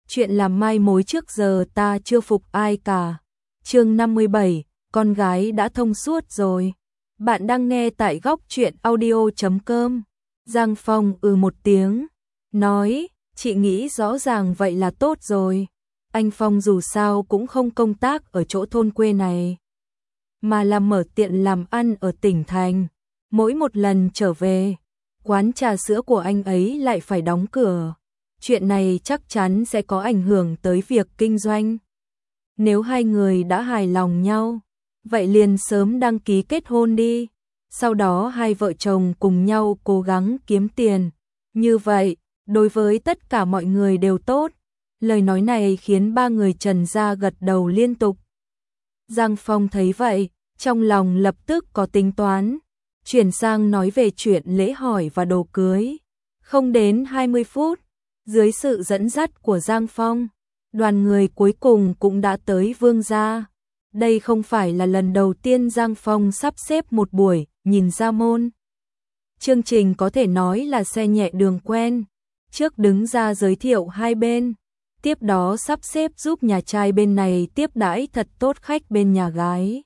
chuyện làm mai mối trước giờ ta chưa phục ai cả. Chương 57, con gái đã thông suốt rồi. Bạn đang nghe tại góc truyện audio.com. Giang Phong một tiếng, nói, chị nghĩ rõ ràng vậy là tốt rồi. Anh Phong dù sao cũng không công tác ở chỗ thôn quê này, mà là mở tiệm làm ăn ở tỉnh thành. Mỗi một lần trở về, quán trà sữa của anh ấy lại phải đóng cửa. Chuyện này chắc chắn sẽ có ảnh hưởng tới việc kinh doanh. Nếu hai người đã hài lòng nhau, vậy liền sớm đăng ký kết hôn đi. Sau đó hai vợ chồng cùng nhau cố gắng kiếm tiền. Như vậy, đối với tất cả mọi người đều tốt. Lời nói này khiến ba người Trần gia gật đầu liên tục. Giang Phong thấy vậy, trong lòng lập tức có tính toán. Chuyển sang nói về chuyện lễ hỏi và đồ cưới. Không đến 20 phút, dưới sự dẫn dắt của Giang Phong, đoàn người cuối cùng cũng đã tới Vương gia. Đây không phải là lần đầu tiên Giang Phong sắp xếp một buổi nhìn ra môn. Chương trình có thể nói là xe nhẹ đường quen. Trước đứng ra giới thiệu hai bên, tiếp đó sắp xếp giúp nhà trai bên này tiếp đãi thật tốt khách bên nhà gái.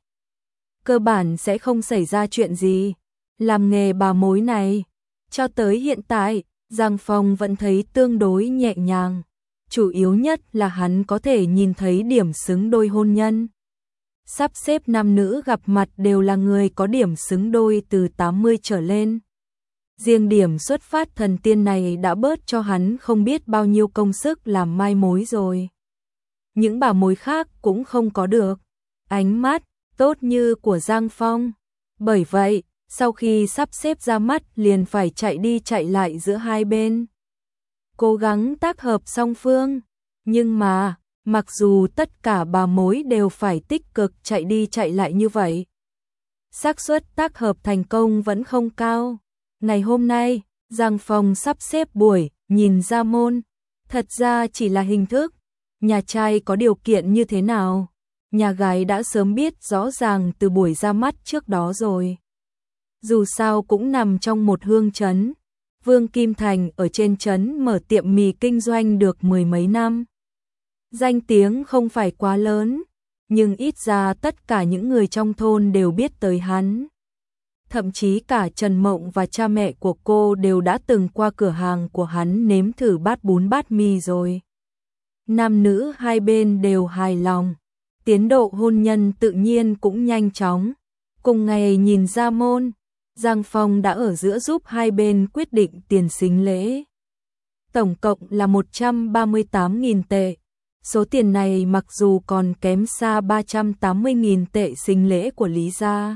Cơ bản sẽ không xảy ra chuyện gì. Làm nghề bà mối này, cho tới hiện tại, Giang Phong vẫn thấy tương đối nhẹ nhàng. Chủ yếu nhất là hắn có thể nhìn thấy điểm xứng đôi hôn nhân. Sắp xếp nam nữ gặp mặt đều là người có điểm xứng đôi từ 80 trở lên. Riêng điểm xuất phát thần tiên này đã bớt cho hắn không biết bao nhiêu công sức làm mai mối rồi. Những bà mối khác cũng không có được ánh mắt tốt như của Giang Phong. Bởi vậy, sau khi sắp xếp ra mắt liền phải chạy đi chạy lại giữa hai bên, cố gắng tác hợp song phương. Nhưng mà, mặc dù tất cả bà mối đều phải tích cực chạy đi chạy lại như vậy, xác suất tác hợp thành công vẫn không cao. Ngày hôm nay, Giang Phong sắp xếp buổi nhìn ra môn, thật ra chỉ là hình thức. Nhà trai có điều kiện như thế nào, nhà gái đã sớm biết rõ ràng từ buổi ra mắt trước đó rồi. Dù sao cũng nằm trong một hương trấn. Vương Kim Thành ở trên trấn mở tiệm mì kinh doanh được 10 mấy năm. Danh tiếng không phải quá lớn, nhưng ít ra tất cả những người trong thôn đều biết tới hắn. Thậm chí cả Trần Mộng và cha mẹ của cô đều đã từng qua cửa hàng của hắn nếm thử bát bún bát mì rồi. Nam nữ hai bên đều hài lòng. Tiến độ hôn nhân tự nhiên cũng nhanh chóng. Cùng ngày nhìn ra môn, Giang Phong đã ở giữa giúp hai bên quyết định tiền sính lễ. Tổng cộng là 138.000 tệ. Số tiền này mặc dù còn kém xa 380.000 tệ sính lễ của Lý gia,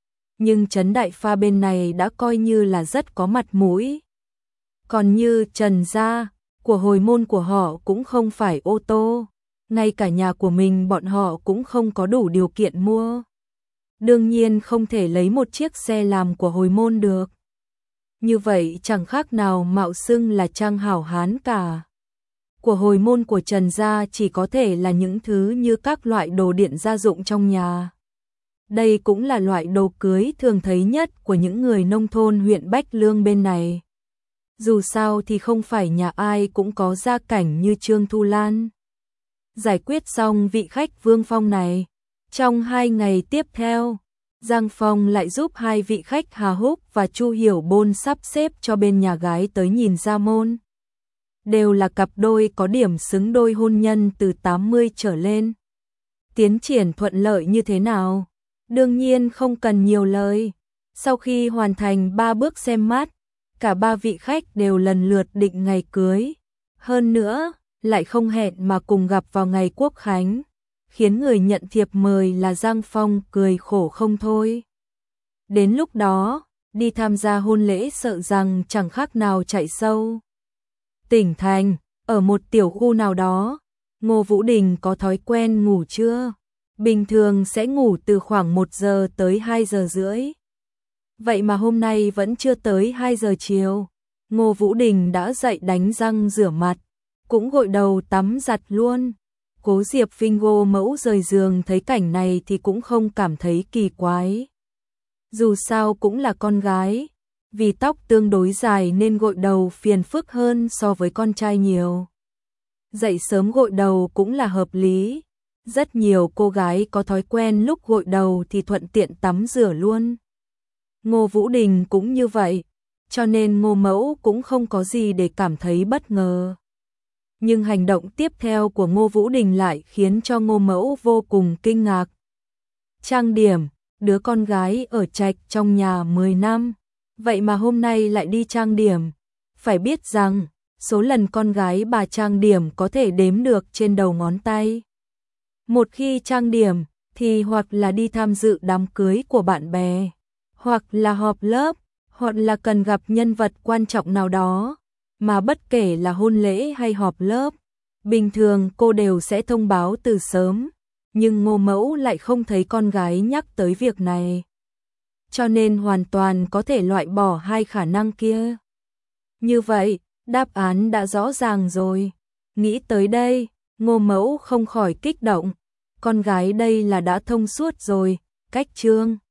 nhưng Trấn Đại Pha bên này đã coi như là rất có mặt mũi. Còn như Trần gia, của hồi môn của họ cũng không phải ô tô, ngay cả nhà của mình bọn họ cũng không có đủ điều kiện mua. Đương nhiên không thể lấy một chiếc xe làm của hồi môn được. Như vậy chẳng khác nào mạo xưng là trang hảo hán cả. Của hồi môn của Trần gia chỉ có thể là những thứ như các loại đồ điện gia dụng trong nhà. Đây cũng là loại đồ cưới thường thấy nhất của những người nông thôn huyện Bách Lương bên này. Dù sao thì không phải nhà ai cũng có gia cảnh như Trương Thu Lan. Giải quyết xong vị khách Vương Phong này, trong 2 ngày tiếp theo, Giang Phong lại giúp hai vị khách Hà Húc và Chu Hiểu Bôn sắp xếp cho bên nhà gái tới nhìn ra môn. Đều là cặp đôi có điểm xứng đôi hôn nhân từ 80 trở lên. Tiến triển thuận lợi như thế nào? Đương nhiên không cần nhiều lời. Sau khi hoàn thành 3 bước xem mắt, cả 3 vị khách đều lần lượt định ngày cưới. Hơn nữa, lại không hẹn mà cùng gặp vào ngày Quốc khánh, khiến người nhận thiệp mời là Giang Phong cười khổ không thôi. Đến lúc đó, đi tham gia hôn lễ sợ rằng chẳng khác nào chạy sâu. Tỉnh thành, ở một tiểu khu nào đó, Ngô Vũ Đình có thói quen ngủ trưa. Bình thường sẽ ngủ từ khoảng 1 giờ tới 2 giờ rưỡi. Vậy mà hôm nay vẫn chưa tới 2 giờ chiều. Ngô Vũ Đình đã dậy đánh răng rửa mặt, cũng gội đầu tắm giặt luôn. Cố Diệp Fingo mẫu rời giường thấy cảnh này thì cũng không cảm thấy kỳ quái. Dù sao cũng là con gái, vì tóc tương đối dài nên gội đầu phiền phức hơn so với con trai nhiều. Dậy sớm gội đầu cũng là hợp lý. Rất nhiều cô gái có thói quen lúc gội đầu thì thuận tiện tắm rửa luôn. Ngô Vũ Đình cũng như vậy, cho nên Ngô Mẫu cũng không có gì để cảm thấy bất ngờ. Nhưng hành động tiếp theo của Ngô Vũ Đình lại khiến cho Ngô Mẫu vô cùng kinh ngạc. Trang điểm, đứa con gái ở trạch trong nhà 10 năm, vậy mà hôm nay lại đi trang điểm. Phải biết rằng, số lần con gái bà trang điểm có thể đếm được trên đầu ngón tay. Một khi trang điểm, thì hoặc là đi tham dự đám cưới của bạn bè, hoặc là họp lớp, hoặc là cần gặp nhân vật quan trọng nào đó, mà bất kể là hôn lễ hay họp lớp, bình thường cô đều sẽ thông báo từ sớm, nhưng Ngô Mẫu lại không thấy con gái nhắc tới việc này. Cho nên hoàn toàn có thể loại bỏ hai khả năng kia. Như vậy, đáp án đã rõ ràng rồi. Nghĩ tới đây, Ngô Mẫu không khỏi kích động. Con gái đây là đã thông suốt rồi, cách Trương